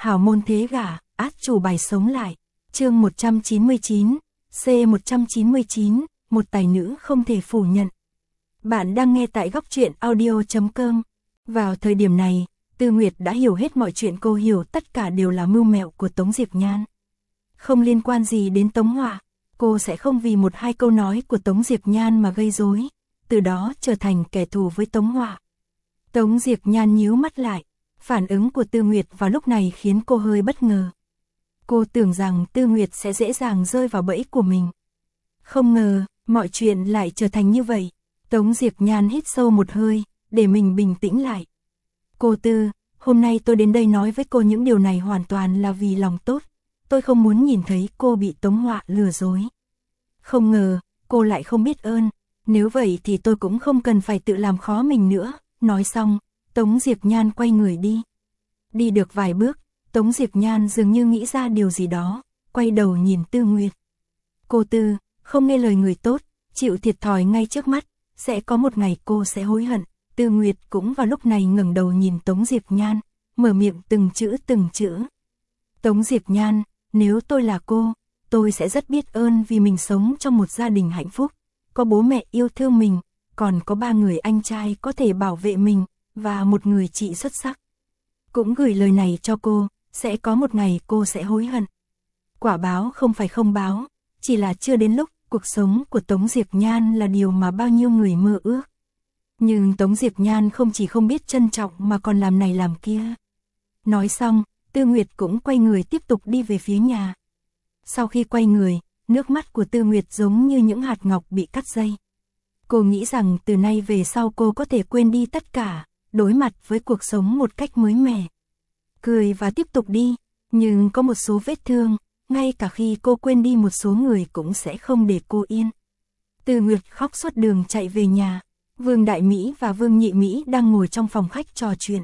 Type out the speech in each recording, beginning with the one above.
Hảo môn thế gả, át chủ bài sống lại. Chương 199, C199, một tài nữ không thể phủ nhận. Bạn đang nghe tại góc truyện audio.com. Vào thời điểm này, Tư Nguyệt đã hiểu hết mọi chuyện, cô hiểu tất cả đều là mưu mẹo của Tống Diệp Nhan. Không liên quan gì đến Tống Họa, cô sẽ không vì một hai câu nói của Tống Diệp Nhan mà gây rối, từ đó trở thành kẻ thù với Tống Họa. Tống Diệp Nhan nhíu mắt lại, phản ứng của Tư Nguyệt vào lúc này khiến cô hơi bất ngờ. Cô tưởng rằng Tư Nguyệt sẽ dễ dàng rơi vào bẫy của mình. Không ngờ, mọi chuyện lại trở thành như vậy. Tống Diệp Nhan hít sâu một hơi, để mình bình tĩnh lại. Cô Tư, hôm nay tôi đến đây nói với cô những điều này hoàn toàn là vì lòng tốt. Tôi không muốn nhìn thấy cô bị Tống Họa lừa dối. Không ngờ, cô lại không biết ơn. Nếu vậy thì tôi cũng không cần phải tự làm khó mình nữa. Nói xong, Tống Diệp Nhan quay người đi. Đi được vài bước, Tống Diệp Nhan dường như nghĩ ra điều gì đó, quay đầu nhìn Tư Nguyệt. Cô Tư, không nghe lời người tốt, chịu thiệt thòi ngay trước mắt, sẽ có một ngày cô sẽ hối hận. Tư Nguyệt cũng vào lúc này ngẩng đầu nhìn Tống Diệp Nhan, mở miệng từng chữ từng chữ. Tống Diệp Nhan, nếu tôi là cô, tôi sẽ rất biết ơn vì mình sống trong một gia đình hạnh phúc, có bố mẹ yêu thương mình, còn có 3 người anh trai có thể bảo vệ mình, và một người chị xuất sắc. Cũng gửi lời này cho cô, sẽ có một ngày cô sẽ hối hận. Quả báo không phải không báo, chỉ là chưa đến lúc. Cuộc sống của Tống Diệp Nhan là điều mà bao nhiêu người mơ ước. Nhưng Tống Diệp Nhan không chỉ không biết trân trọng mà còn làm này làm kia. Nói xong, Tư Nguyệt cũng quay người tiếp tục đi về phía nhà. Sau khi quay người, nước mắt của Tư Nguyệt giống như những hạt ngọc bị cắt dây. Cô nghĩ rằng từ nay về sau cô có thể quên đi tất cả, đối mặt với cuộc sống một cách mới mẻ. Cười và tiếp tục đi, nhưng có một số vết thương, ngay cả khi cô quên đi một số người cũng sẽ không để cô yên. Tư Nguyệt khóc suốt đường chạy về nhà. Vương Đại Mỹ và Vương Nhị Mỹ đang ngồi trong phòng khách trò chuyện.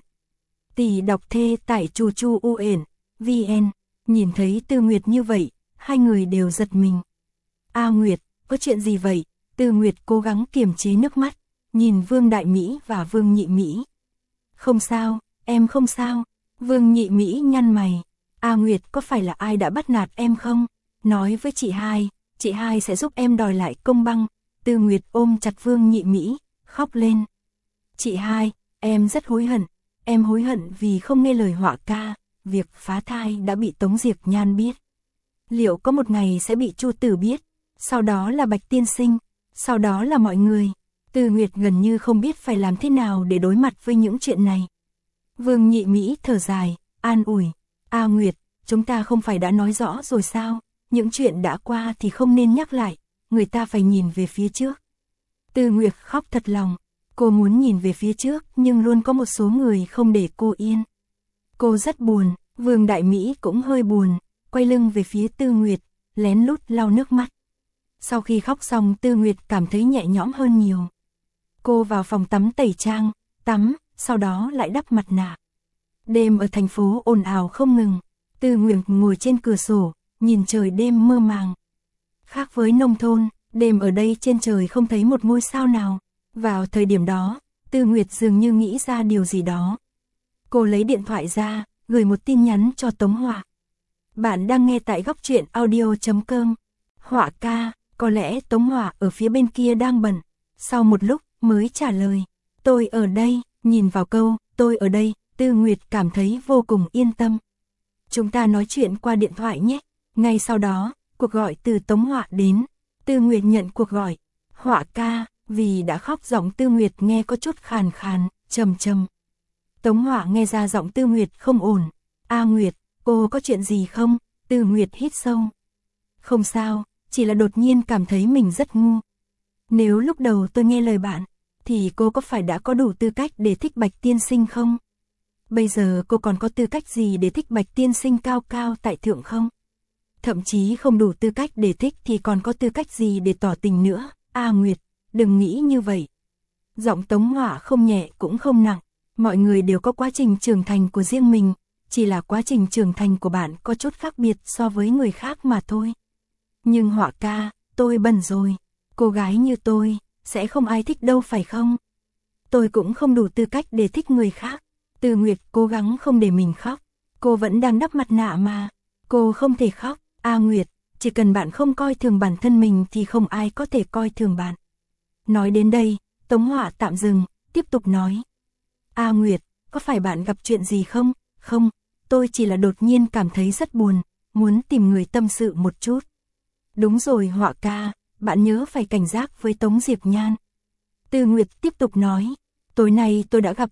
Tỷ đọc thê tại Chu Chu UN, VN. Nhìn thấy Tư Nguyệt như vậy, hai người đều giật mình. A Nguyệt, có chuyện gì vậy? Tư Nguyệt cố gắng kiềm chế nước mắt, nhìn Vương Đại Mỹ và Vương Nhị Mỹ. Không sao, em không sao. Vương Nhị Mỹ nhăn mày. A Nguyệt, có phải là ai đã bắt nạt em không? Nói với chị hai sẽ giúp em đòi lại công bằng. Tư Nguyệt ôm chặt Vương Nhị Mỹ, khóc lên. Chị hai, em rất hối hận. Em hối hận vì không nghe lời Họa ca. Việc phá thai đã bị Tống Diệp Nhan biết. Liệu có một ngày sẽ bị Chu Tử biết? Sau đó là Bạch Tiên Sinh, sau đó là mọi người. Tư Nguyệt gần như không biết phải làm thế nào để đối mặt với những chuyện này. Vương Nhị Mỹ thở dài, an ủi. A Nguyệt, chúng ta không phải đã nói rõ rồi sao? Những chuyện đã qua thì không nên nhắc lại, người ta phải nhìn về phía trước. Tư Nguyệt khóc thật lòng, cô muốn nhìn về phía trước nhưng luôn có một số người không để cô yên. Cô rất buồn, Vương Đại Mỹ cũng hơi buồn, quay lưng về phía Tư Nguyệt, lén lút lau nước mắt. Sau khi khóc xong Tư Nguyệt cảm thấy nhẹ nhõm hơn nhiều. Cô vào phòng tắm tẩy trang, tắm, sau đó lại đắp mặt nạ. Đêm ở thành phố ồn ào không ngừng, Tư Nguyệt ngồi trên cửa sổ, nhìn trời đêm mơ màng. Khác với nông thôn, đêm ở đây trên trời không thấy một ngôi sao nào. Vào thời điểm đó, Tư Nguyệt dường như nghĩ ra điều gì đó. Cô lấy điện thoại ra, gửi một tin nhắn cho Tống Họa. Bạn đang nghe tại góc truyện audio.com. Họa ca, có lẽ Tống Họa ở phía bên kia đang bận. Sau một lúc mới trả lời. Tôi ở đây, nhìn vào câu, tôi ở đây. Tư Nguyệt cảm thấy vô cùng yên tâm. Chúng ta nói chuyện qua điện thoại nhé. Ngay sau đó, cuộc gọi từ Tống Họa đến. Tư Nguyệt nhận cuộc gọi. Họa ca, vì đã khóc giọng Tư Nguyệt nghe có chút khàn khàn, trầm trầm. Tống Họa nghe ra giọng Tư Nguyệt không ổn. A Nguyệt, cô có chuyện gì không? Tư Nguyệt hít sâu. Không sao, chỉ là đột nhiên cảm thấy mình rất ngu. Nếu lúc đầu tôi nghe lời bạn, thì cô có phải đã có đủ tư cách để thích Bạch Tiên Sinh không? Bây giờ cô còn có tư cách gì để thích Bạch Tiên Sinh cao cao tại thượng không? Thậm chí không đủ tư cách để thích thì còn có tư cách gì để tỏ tình nữa? A Nguyệt, đừng nghĩ như vậy. Giọng Tống Họa không nhẹ cũng không nặng. Mọi người đều có quá trình trưởng thành của riêng mình. Chỉ là quá trình trưởng thành của bạn có chút khác biệt so với người khác mà thôi. Nhưng Họa ca, tôi bận rồi. Cô gái như tôi, sẽ không ai thích đâu phải không? Tôi cũng không đủ tư cách để thích người khác. Tư Nguyệt cố gắng không để mình khóc. Cô vẫn đang đắp mặt nạ mà. Cô không thể khóc. A Nguyệt, chỉ cần bạn không coi thường bản thân mình thì không ai có thể coi thường bạn. Nói đến đây, Tống Họa tạm dừng, tiếp tục nói. A Nguyệt, có phải bạn gặp chuyện gì không? Không, tôi chỉ là đột nhiên cảm thấy rất buồn, muốn tìm người tâm sự một chút. Đúng rồi Họa ca, bạn nhớ phải cảnh giác với Tống Diệp Nhan. Tư Nguyệt tiếp tục nói, tối nay tôi đã gặp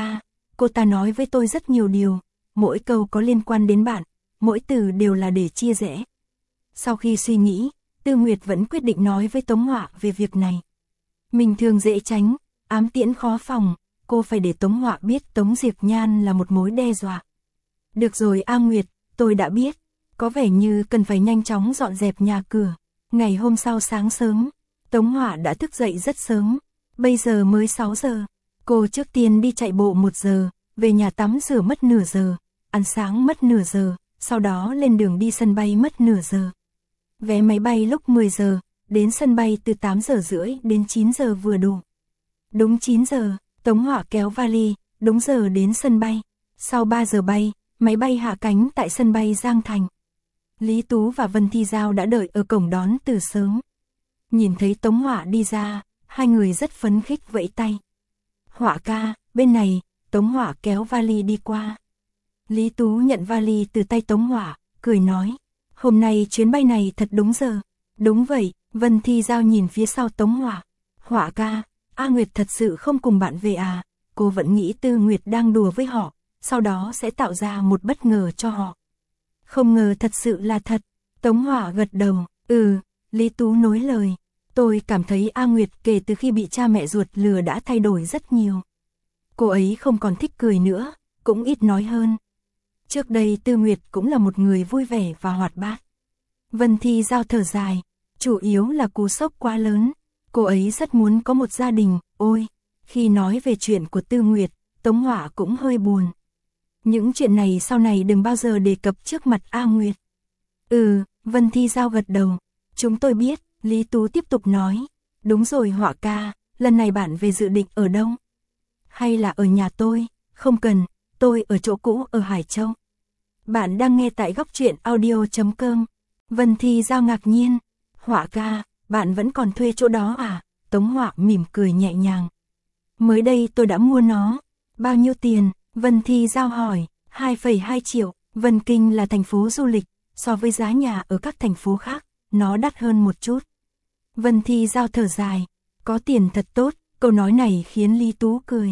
cô ta nói với tôi rất nhiều điều, mỗi câu có liên quan đến bạn, mỗi từ đều là để chia rẽ. Sau khi suy nghĩ, Tư Nguyệt vẫn quyết định nói với Tống Họa về việc này. Mình thường dễ tránh, ám tiễn khó phòng, cô phải để Tống Họa biết Tống Diệp Nhan là một mối đe dọa. Được rồi A Nguyệt, tôi đã biết, có vẻ như cần phải nhanh chóng dọn dẹp nhà cửa. Ngày hôm sau sáng sớm, Tống Họa đã thức dậy rất sớm, bây giờ mới 6 giờ. Cô trước tiên đi chạy bộ 1 giờ, về nhà tắm rửa mất nửa giờ, ăn sáng mất nửa giờ, sau đó lên đường đi sân bay mất nửa giờ. Vé máy bay lúc 10 giờ, đến sân bay từ 8 giờ rưỡi đến 9 giờ vừa đủ. Đúng 9 giờ, Tống Họa kéo vali, đúng giờ đến sân bay. Sau 3 giờ bay, máy bay hạ cánh tại sân bay Giang Thành. Lý Tú và Vân Thi Giao đã đợi ở cổng đón từ sớm. Nhìn thấy Tống Họa đi ra, hai người rất phấn khích vẫy tay. Họa ca, bên này, Tống Họa kéo vali đi qua. Lý Tú nhận vali từ tay Tống Họa, cười nói, hôm nay chuyến bay này thật đúng giờ. Đúng vậy, Vân Thi Giao nhìn phía sau Tống Họa. Họa ca, A Nguyệt thật sự không cùng bạn về à? Cô vẫn nghĩ Tư Nguyệt đang đùa với họ, sau đó sẽ tạo ra một bất ngờ cho họ. Không ngờ thật sự là thật. Tống Họa gật đầu, Lý Tú nối lời. Tôi cảm thấy A Nguyệt kể từ khi bị cha mẹ ruột lừa đã thay đổi rất nhiều. Cô ấy không còn thích cười nữa, cũng ít nói hơn. Trước đây Tư Nguyệt cũng là một người vui vẻ và hoạt bát. Vân Thi Giao thở dài, chủ yếu là cú sốc quá lớn. Cô ấy rất muốn có một gia đình, ôi. Khi nói về chuyện của Tư Nguyệt, Tống Họa cũng hơi buồn. Những chuyện này sau này đừng bao giờ đề cập trước mặt A Nguyệt. Vân Thi Giao gật đầu. Chúng tôi biết, Lý Tú tiếp tục nói. Đúng rồi Họa ca, lần này bạn về dự định ở đâu? Hay là ở nhà tôi? Không cần, tôi ở chỗ cũ ở Hải Châu. Bạn đang nghe tại góc truyện audio.com. Vân Thi Giao ngạc nhiên. Họa ca, bạn vẫn còn thuê chỗ đó à? Tống Họa mỉm cười nhẹ nhàng. Mới đây tôi đã mua nó. Bao nhiêu tiền? Vân Thi Giao hỏi. 2,2 triệu. Vân Kinh là thành phố du lịch, so với giá nhà ở các thành phố khác, nó đắt hơn một chút. Vân Thi Giao thở dài. Có tiền thật tốt, câu nói này khiến Lý Tú cười.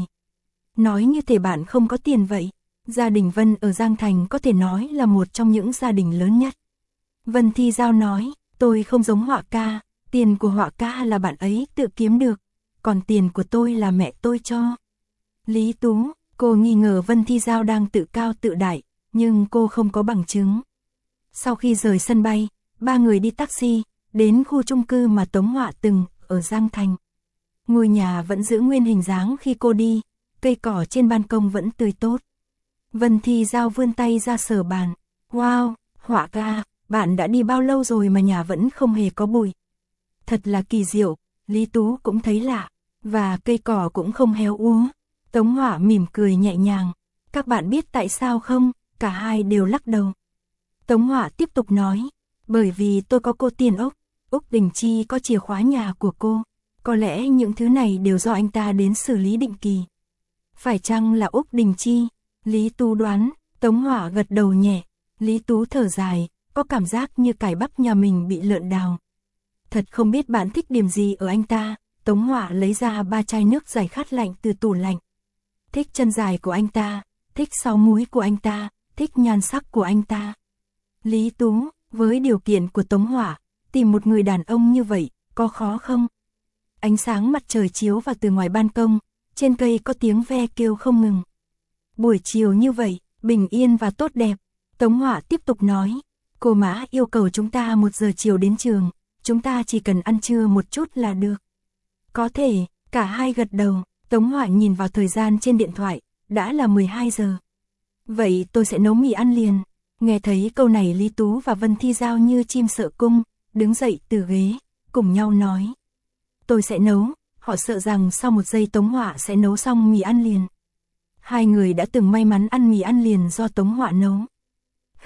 Nói như thể bạn không có tiền vậy. Gia đình Vân ở Giang Thành có thể nói là một trong những gia đình lớn nhất. Vân Thi Giao nói, tôi không giống Họa ca, tiền của Họa ca là bạn ấy tự kiếm được, còn tiền của tôi là mẹ tôi cho. Lý Tú, cô nghi ngờ Vân Thi Giao đang tự cao tự đại, nhưng cô không có bằng chứng. Sau khi rời sân bay, ba người đi taxi, đến khu chung cư mà Tống Họa từng ở Giang Thành. Ngôi nhà vẫn giữ nguyên hình dáng khi cô đi, cây cỏ trên ban công vẫn tươi tốt. Vân Thi Giao vươn tay ra sờ bàn. Wow, Họa ca, bạn đã đi bao lâu rồi mà nhà vẫn không hề có bụi. Thật là kỳ diệu, Lý Tú cũng thấy lạ, và cây cỏ cũng không héo úa. Tống Họa mỉm cười nhẹ nhàng. Các bạn biết tại sao không? Cả hai đều lắc đầu. Tống Họa tiếp tục nói, bởi vì tôi có cô tiền Úc Đình Chi có chìa khóa nhà của cô. Có lẽ những thứ này đều do anh ta đến xử lý định kỳ. Phải chăng là Úc Đình Chi? Lý Tú đoán. Tống Họa gật đầu nhẹ. Lý Tú thở dài, có cảm giác như cải bắp nhà mình bị lợn đào. Thật không biết bạn thích điểm gì ở anh ta. Tống Họa lấy ra 3 chai nước giải khát lạnh từ tủ lạnh. Thích chân dài của anh ta, thích sáu múi của anh ta, thích nhan sắc của anh ta. Lý Tú, với điều kiện của Tống Họa, tìm một người đàn ông như vậy, có khó không? Ánh sáng mặt trời chiếu vào từ ngoài ban công, trên cây có tiếng ve kêu không ngừng. Buổi chiều như vậy, bình yên và tốt đẹp. Tống Họa tiếp tục nói, cô Mã yêu cầu chúng ta 1 giờ chiều đến trường, chúng ta chỉ cần ăn trưa một chút là được. Có thể, cả hai gật đầu. Tống Họa nhìn vào thời gian trên điện thoại, đã là 12 giờ. Vậy tôi sẽ nấu mì ăn liền. Nghe thấy câu này Lý Tú và Vân Thi Giao như chim sợ cung, đứng dậy từ ghế, cùng nhau nói. Tôi sẽ nấu, họ sợ rằng sau 1 giây Tống Họa sẽ nấu xong mì ăn liền. Hai người đã từng may mắn ăn mì ăn liền do Tống Họa nấu.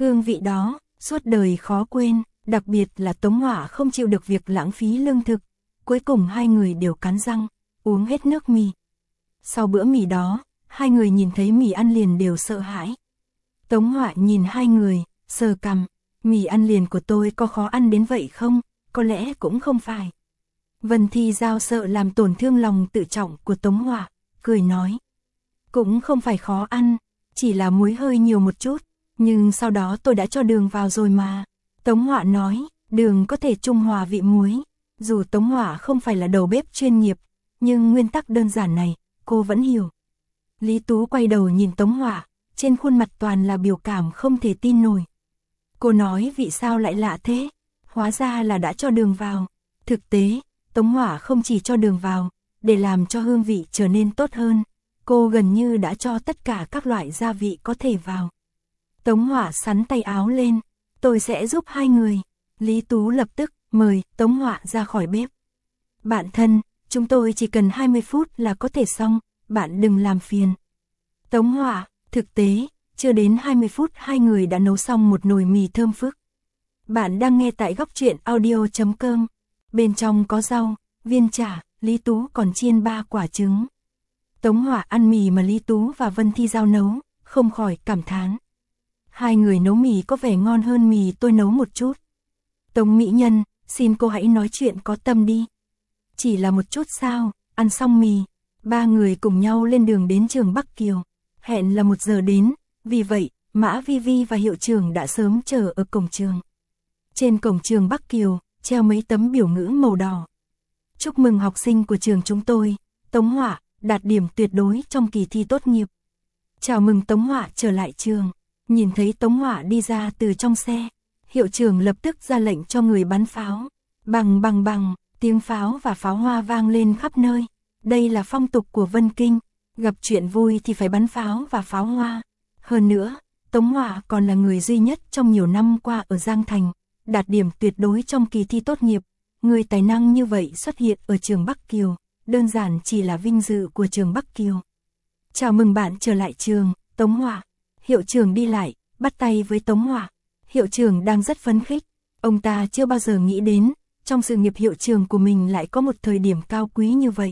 Hương vị đó, suốt đời khó quên, đặc biệt là Tống Hỏa không chịu được việc lãng phí lương thực. Cuối cùng hai người đều cắn răng, uống hết nước mì. Sau bữa mì đó, hai người nhìn thấy mì ăn liền đều sợ hãi. Tống Hỏa nhìn hai người, sờ cằm, mì ăn liền của tôi có khó ăn đến vậy không? Có lẽ cũng không phải. Vân Thi Giao sợ làm tổn thương lòng tự trọng của Tống Hỏa, cười nói. Cũng không phải khó ăn, chỉ là muối hơi nhiều một chút, nhưng sau đó tôi đã cho đường vào rồi mà. Tống Hỏa nói, đường có thể trung hòa vị muối. Dù Tống Hỏa không phải là đầu bếp chuyên nghiệp, nhưng nguyên tắc đơn giản này, cô vẫn hiểu. Lý Tú quay đầu nhìn Tống Hỏa, trên khuôn mặt toàn là biểu cảm không thể tin nổi. Cô nói vị sao lại lạ thế? Hóa ra là đã cho đường vào. Thực tế, Tống Hỏa không chỉ cho đường vào, để làm cho hương vị trở nên tốt hơn, cô gần như đã cho tất cả các loại gia vị có thể vào. Tống Hỏa xắn tay áo lên, tôi sẽ giúp hai người. Lý Tú lập tức mời Tống Hỏa ra khỏi bếp. Bạn thân, chúng tôi chỉ cần 20 phút là có thể xong, bạn đừng làm phiền. Tống Hỏa, thực tế, chưa đến 20 phút hai người đã nấu xong một nồi mì thơm phức. Bạn đang nghe tại góc truyện audio.com. Bên trong có rau, viên chả, Lý Tú còn chiên 3 quả trứng. Tống Hỏa ăn mì mà Lý Tú và Vân Thi Giao nấu, không khỏi cảm thán. Hai người nấu mì có vẻ ngon hơn mì tôi nấu một chút. Tống mỹ nhân, xin cô hãy nói chuyện có tâm đi. Chỉ là một chút sao, ăn xong mì, ba người cùng nhau lên đường đến trường Bắc Kiều. Hẹn là 1 giờ đến, vì vậy, Mã Vi Vi và hiệu trưởng đã sớm chờ ở cổng trường. Trên cổng trường Bắc Kiều, treo mấy tấm biểu ngữ màu đỏ. Chúc mừng học sinh của trường chúng tôi, Tống Hỏa, đạt điểm tuyệt đối trong kỳ thi tốt nghiệp. Chào mừng Tống Hỏa trở lại trường. Nhìn thấy Tống Hỏa đi ra từ trong xe, hiệu trưởng lập tức ra lệnh cho người bắn pháo. Bằng bằng bằng, tiếng pháo và pháo hoa vang lên khắp nơi. Đây là phong tục của Vân Kinh, gặp chuyện vui thì phải bắn pháo và pháo hoa. Hơn nữa, Tống Hỏa còn là người duy nhất trong nhiều năm qua ở Giang Thành, đạt điểm tuyệt đối trong kỳ thi tốt nghiệp. Người tài năng như vậy xuất hiện ở trường Bắc Kiều, đơn giản chỉ là vinh dự của trường Bắc Kiều. Chào mừng bạn trở lại trường, Tống Hỏa. Hiệu trưởng đi lại, bắt tay với Tống Hỏa. Hiệu trưởng đang rất phấn khích, ông ta chưa bao giờ nghĩ đến, trong sự nghiệp hiệu trưởng của mình lại có một thời điểm cao quý như vậy.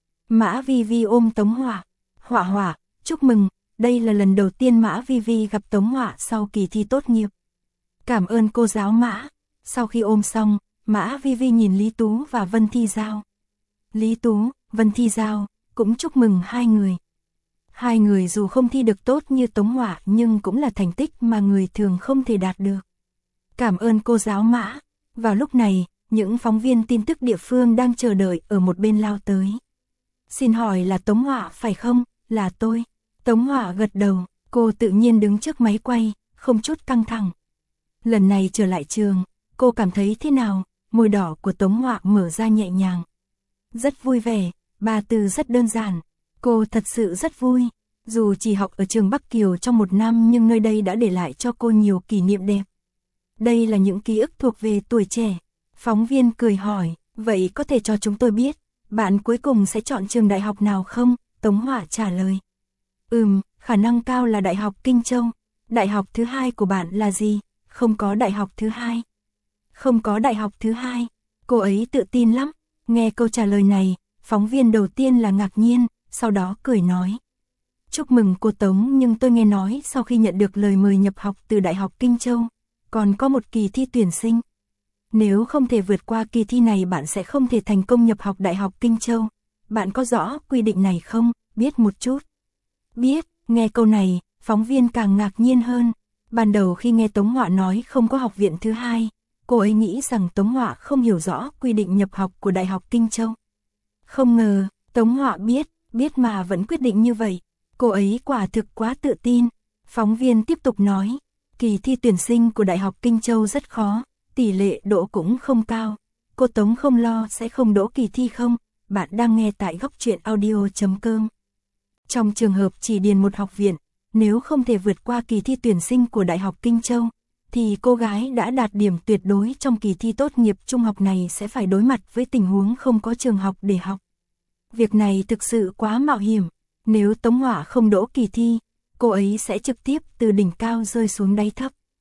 Mã Vi Vi ôm Tống Hỏa. Hỏa Hỏa, chúc mừng, đây là lần đầu tiên Mã Vi Vi gặp Tống Hỏa sau kỳ thi tốt nghiệp. Cảm ơn cô giáo Mã. Sau khi ôm xong, Mã Vi Vi nhìn Lý Tú và Vân Thi Giao. Lý Tú, Vân Thi Giao, cũng chúc mừng hai người. Hai người dù không thi được tốt như Tống Hỏa nhưng cũng là thành tích mà người thường không thể đạt được. Cảm ơn cô giáo Mã. Vào lúc này, những phóng viên tin tức địa phương đang chờ đợi ở một bên lao tới. Xin hỏi là Tống Hỏa phải không? Là tôi. Tống Hỏa gật đầu, cô tự nhiên đứng trước máy quay, không chút căng thẳng. Lần này trở lại trường, cô cảm thấy thế nào? Môi đỏ của Tống Hỏa mở ra nhẹ nhàng. Rất vui vẻ, 3 từ rất đơn giản. Cô thật sự rất vui. Dù chỉ học ở trường Bắc Kiều trong 1 năm nhưng nơi đây đã để lại cho cô nhiều kỷ niệm đẹp. Đây là những ký ức thuộc về tuổi trẻ. Phóng viên cười hỏi, vậy có thể cho chúng tôi biết, bạn cuối cùng sẽ chọn trường đại học nào không? Tống Hỏa trả lời. Khả năng cao là Đại học Kinh Châu. Đại học thứ hai của bạn là gì? Không có đại học thứ hai. Không có đại học thứ hai. Cô ấy tự tin lắm. Nghe câu trả lời này, phóng viên đầu tiên là ngạc nhiên, sau đó cười nói. Chúc mừng cô Tống, nhưng tôi nghe nói sau khi nhận được lời mời nhập học từ Đại học Kinh Châu, còn có một kỳ thi tuyển sinh. Nếu không thể vượt qua kỳ thi này bạn sẽ không thể thành công nhập học Đại học Kinh Châu. Bạn có rõ quy định này không? Biết một chút. Biết, nghe câu này, phóng viên càng ngạc nhiên hơn. Ban đầu khi nghe Tống Hỏa nói không có học viện thứ hai, cô ấy nghĩ rằng Tống Hỏa không hiểu rõ quy định nhập học của Đại học Kinh Châu. Không ngờ, Tống Hỏa biết mà vẫn quyết định như vậy. Cô ấy quả thực quá tự tin. Phóng viên tiếp tục nói, kỳ thi tuyển sinh của Đại học Kinh Châu rất khó, tỷ lệ đỗ cũng không cao. Cô Tống không lo sẽ không đỗ kỳ thi không? Bạn đang nghe tại góc truyện audio.com. Trong trường hợp chỉ điền một học viện, nếu không thể vượt qua kỳ thi tuyển sinh của Đại học Kinh Châu, thì cô gái đã đạt điểm tuyệt đối trong kỳ thi tốt nghiệp trung học này sẽ phải đối mặt với tình huống không có trường học để học. Việc này thực sự quá mạo hiểm. Nếu Tống Hỏa không đỗ kỳ thi, cô ấy sẽ trực tiếp từ đỉnh cao rơi xuống đáy thấp.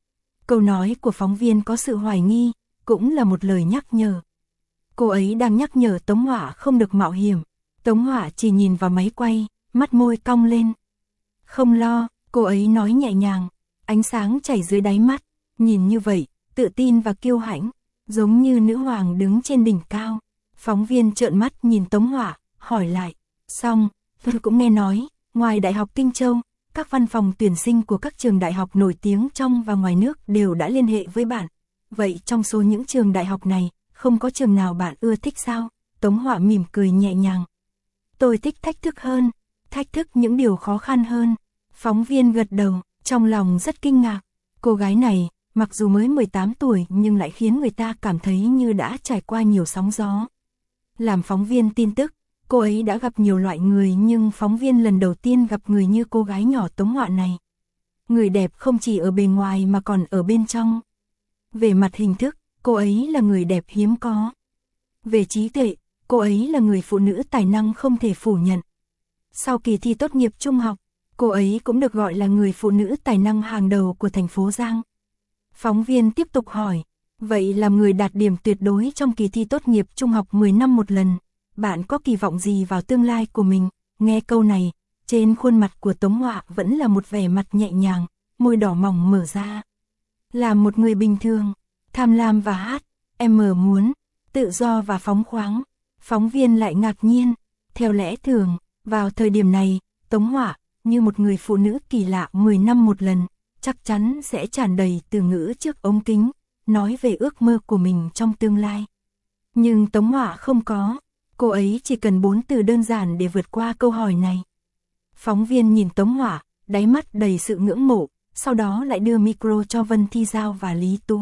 Câu nói của phóng viên có sự hoài nghi, cũng là một lời nhắc nhở. Cô ấy đang nhắc nhở Tống Họa không được mạo hiểm. Tống Họa chỉ nhìn vào máy quay, mắt môi cong lên. Không lo, cô ấy nói nhẹ nhàng, ánh sáng chảy dưới đáy mắt, nhìn như vậy, tự tin và kiêu hãnh, giống như nữ hoàng đứng trên đỉnh cao. Phóng viên trợn mắt nhìn Tống Họa, hỏi lại, xong, tôi cũng nghe nói, ngoài Đại học Kinh Châu, các văn phòng tuyển sinh của các trường đại học nổi tiếng trong và ngoài nước đều đã liên hệ với bạn. Vậy trong số những trường đại học này, không có trường nào bạn ưa thích sao? Tống Họa mỉm cười nhẹ nhàng. Tôi thích thách thức hơn, thách thức những điều khó khăn hơn. Phóng viên gật đầu, trong lòng rất kinh ngạc. Cô gái này, mặc dù mới 18 tuổi nhưng lại khiến người ta cảm thấy như đã trải qua nhiều sóng gió. Làm phóng viên tin tức, cô ấy đã gặp nhiều loại người nhưng phóng viên lần đầu tiên gặp người như cô gái nhỏ Tống Họa này. Người đẹp không chỉ ở bề ngoài mà còn ở bên trong. Về mặt hình thức, cô ấy là người đẹp hiếm có. Về trí tuệ, cô ấy là người phụ nữ tài năng không thể phủ nhận. Sau kỳ thi tốt nghiệp trung học, cô ấy cũng được gọi là người phụ nữ tài năng hàng đầu của thành phố Giang. Phóng viên tiếp tục hỏi, vậy làm người đạt điểm tuyệt đối trong kỳ thi tốt nghiệp trung học 10 năm một lần, bạn có kỳ vọng gì vào tương lai của mình? Nghe câu này, trên khuôn mặt của Tống Họa vẫn là một vẻ mặt nhẹ nhàng, môi đỏ mỏng mở ra. Là một người bình thường, tham lam và hát, em muốn, tự do và phóng khoáng. Phóng viên lại ngạc nhiên, theo lẽ thường, vào thời điểm này, Tống Họa, như một người phụ nữ kỳ lạ 10 năm một lần, chắc chắn sẽ tràn đầy từ ngữ trước ống kính, nói về ước mơ của mình trong tương lai. Nhưng Tống Họa không có, cô ấy chỉ cần 4 từ đơn giản để vượt qua câu hỏi này. Phóng viên nhìn Tống Họa, đáy mắt đầy sự ngưỡng mộ, sau đó lại đưa micro cho Vân Thi Giao và Lý Tú.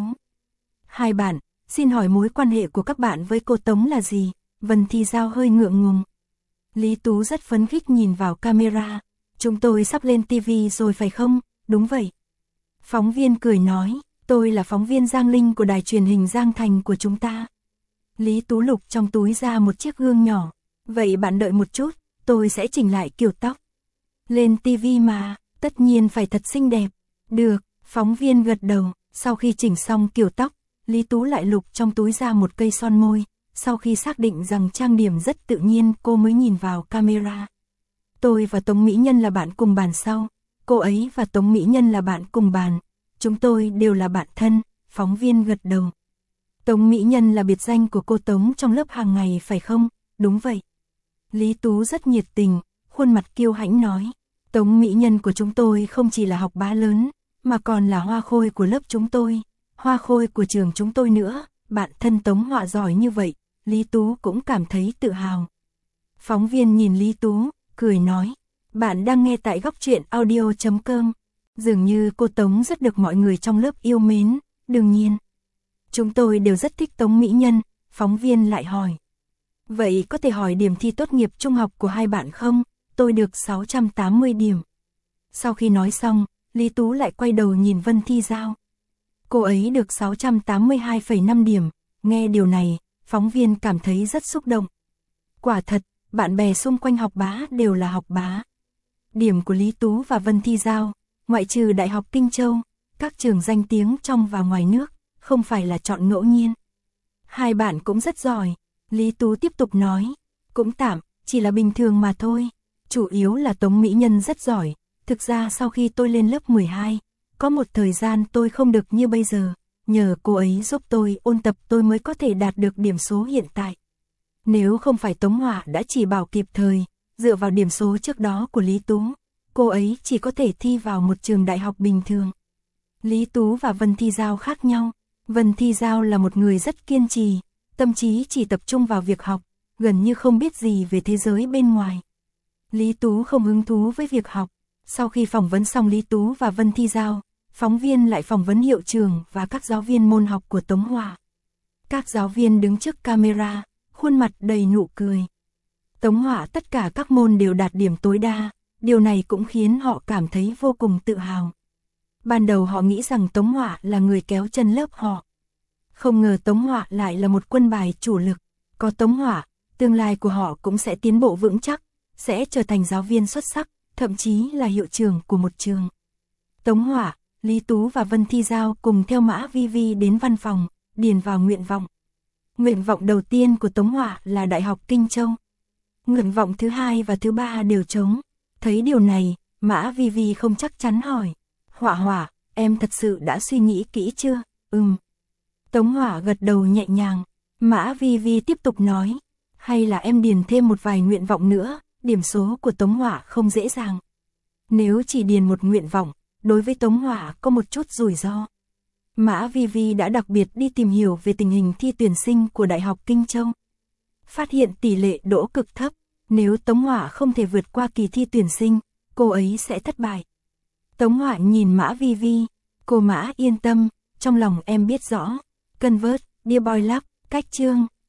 Hai bạn, xin hỏi mối quan hệ của các bạn với cô Tống là gì? Vân Thi Giao hơi ngượng ngùng. Lý Tú rất phấn khích nhìn vào camera. Chúng tôi sắp lên TV rồi phải không? Đúng vậy. Phóng viên cười nói, tôi là phóng viên Giang Linh của đài truyền hình Giang Thành của chúng ta. Lý Tú lục trong túi ra một chiếc gương nhỏ. Vậy bạn đợi một chút, tôi sẽ chỉnh lại kiểu tóc. Lên TV mà, tất nhiên phải thật xinh đẹp. Được, phóng viên gật đầu. Sau khi chỉnh xong kiểu tóc, Lý Tú lại lục trong túi ra một cây son môi. Sau khi xác định rằng trang điểm rất tự nhiên, cô mới nhìn vào camera. Tôi và Tống Mỹ Nhân là bạn cùng bàn sau. Cô ấy và Tống Mỹ Nhân là bạn cùng bàn. Chúng tôi đều là bạn thân. Phóng viên gật đầu. Tống Mỹ Nhân là biệt danh của cô Tống trong lớp hàng ngày phải không? Đúng vậy. Lý Tú rất nhiệt tình, khuôn mặt kiêu hãnh nói. Tống Mỹ Nhân của chúng tôi không chỉ là học bá lớn, mà còn là hoa khôi của lớp chúng tôi, hoa khôi của trường chúng tôi nữa. Bạn thân Tống Họa giỏi như vậy, Lý Tú cũng cảm thấy tự hào. Phóng viên nhìn Lý Tú, cười nói, bạn đang nghe tại Góc Truyện Audio.com. Dường như cô Tống rất được mọi người trong lớp yêu mến, đương nhiên. Chúng tôi đều rất thích Tống Mỹ Nhân, phóng viên lại hỏi. Vậy có thể hỏi điểm thi tốt nghiệp trung học của hai bạn không? Tôi được 680 điểm. Sau khi nói xong, Lý Tú lại quay đầu nhìn Vân Thi Giao. Cô ấy được 682,5 điểm, nghe điều này, phóng viên cảm thấy rất xúc động. Quả thật, bạn bè xung quanh học bá đều là học bá. Điểm của Lý Tú và Vân Thi Giao, ngoại trừ Đại học Kinh Châu, các trường danh tiếng trong và ngoài nước, không phải là chọn ngẫu nhiên. Hai bạn cũng rất giỏi, Lý Tú tiếp tục nói, cũng tạm, chỉ là bình thường mà thôi. Chủ yếu là Tống Mỹ Nhân rất giỏi, thực ra sau khi tôi lên lớp 12, có một thời gian tôi không được như bây giờ, nhờ cô ấy giúp tôi ôn tập tôi mới có thể đạt được điểm số hiện tại. Nếu không phải Tống Họa đã chỉ bảo kịp thời, dựa vào điểm số trước đó của Lý Tú, cô ấy chỉ có thể thi vào một trường đại học bình thường. Lý Tú và Vân Thi Giao khác nhau, Vân Thi Giao là một người rất kiên trì, tâm trí chỉ tập trung vào việc học, gần như không biết gì về thế giới bên ngoài. Lý Tú không hứng thú với việc học. Sau khi phỏng vấn xong Lý Tú và Vân Thi Giao, phóng viên lại phỏng vấn hiệu trưởng và các giáo viên môn học của Tống Họa. Các giáo viên đứng trước camera, khuôn mặt đầy nụ cười. Tống Họa tất cả các môn đều đạt điểm tối đa, điều này cũng khiến họ cảm thấy vô cùng tự hào. Ban đầu họ nghĩ rằng Tống Họa là người kéo chân lớp họ. Không ngờ Tống Họa lại là một quân bài chủ lực. Có Tống Họa, tương lai của họ cũng sẽ tiến bộ vững chắc, sẽ trở thành giáo viên xuất sắc, thậm chí là hiệu trưởng của một trường. Tống Họa, Lý Tú và Vân Thi Giao cùng theo Mã Vi Vi đến văn phòng, điền vào nguyện vọng. Nguyện vọng đầu tiên của Tống Hỏa là Đại học Kinh Châu. Nguyện vọng thứ hai và thứ ba đều trống. Thấy điều này, Mã Vi Vi không chắc chắn hỏi. Hỏa Hỏa, em thật sự đã suy nghĩ kỹ chưa? Tống Hỏa gật đầu nhẹ nhàng. Mã Vi Vi tiếp tục nói. Hay là em điền thêm một vài nguyện vọng nữa, điểm số của Tống Hỏa không dễ dàng. Nếu chỉ điền một nguyện vọng, đối với Tống Hỏa có một chút rủi ro. Mã Vi Vi đã đặc biệt đi tìm hiểu về tình hình thi tuyển sinh của Đại học Kinh Châu. Phát hiện tỷ lệ đỗ cực thấp, nếu Tống Hỏa không thể vượt qua kỳ thi tuyển sinh, cô ấy sẽ thất bại. Tống Hỏa nhìn Mã Vi Vi, cô Mã yên tâm, trong lòng em biết rõ. Convert, Dear Boy Love, cách chương.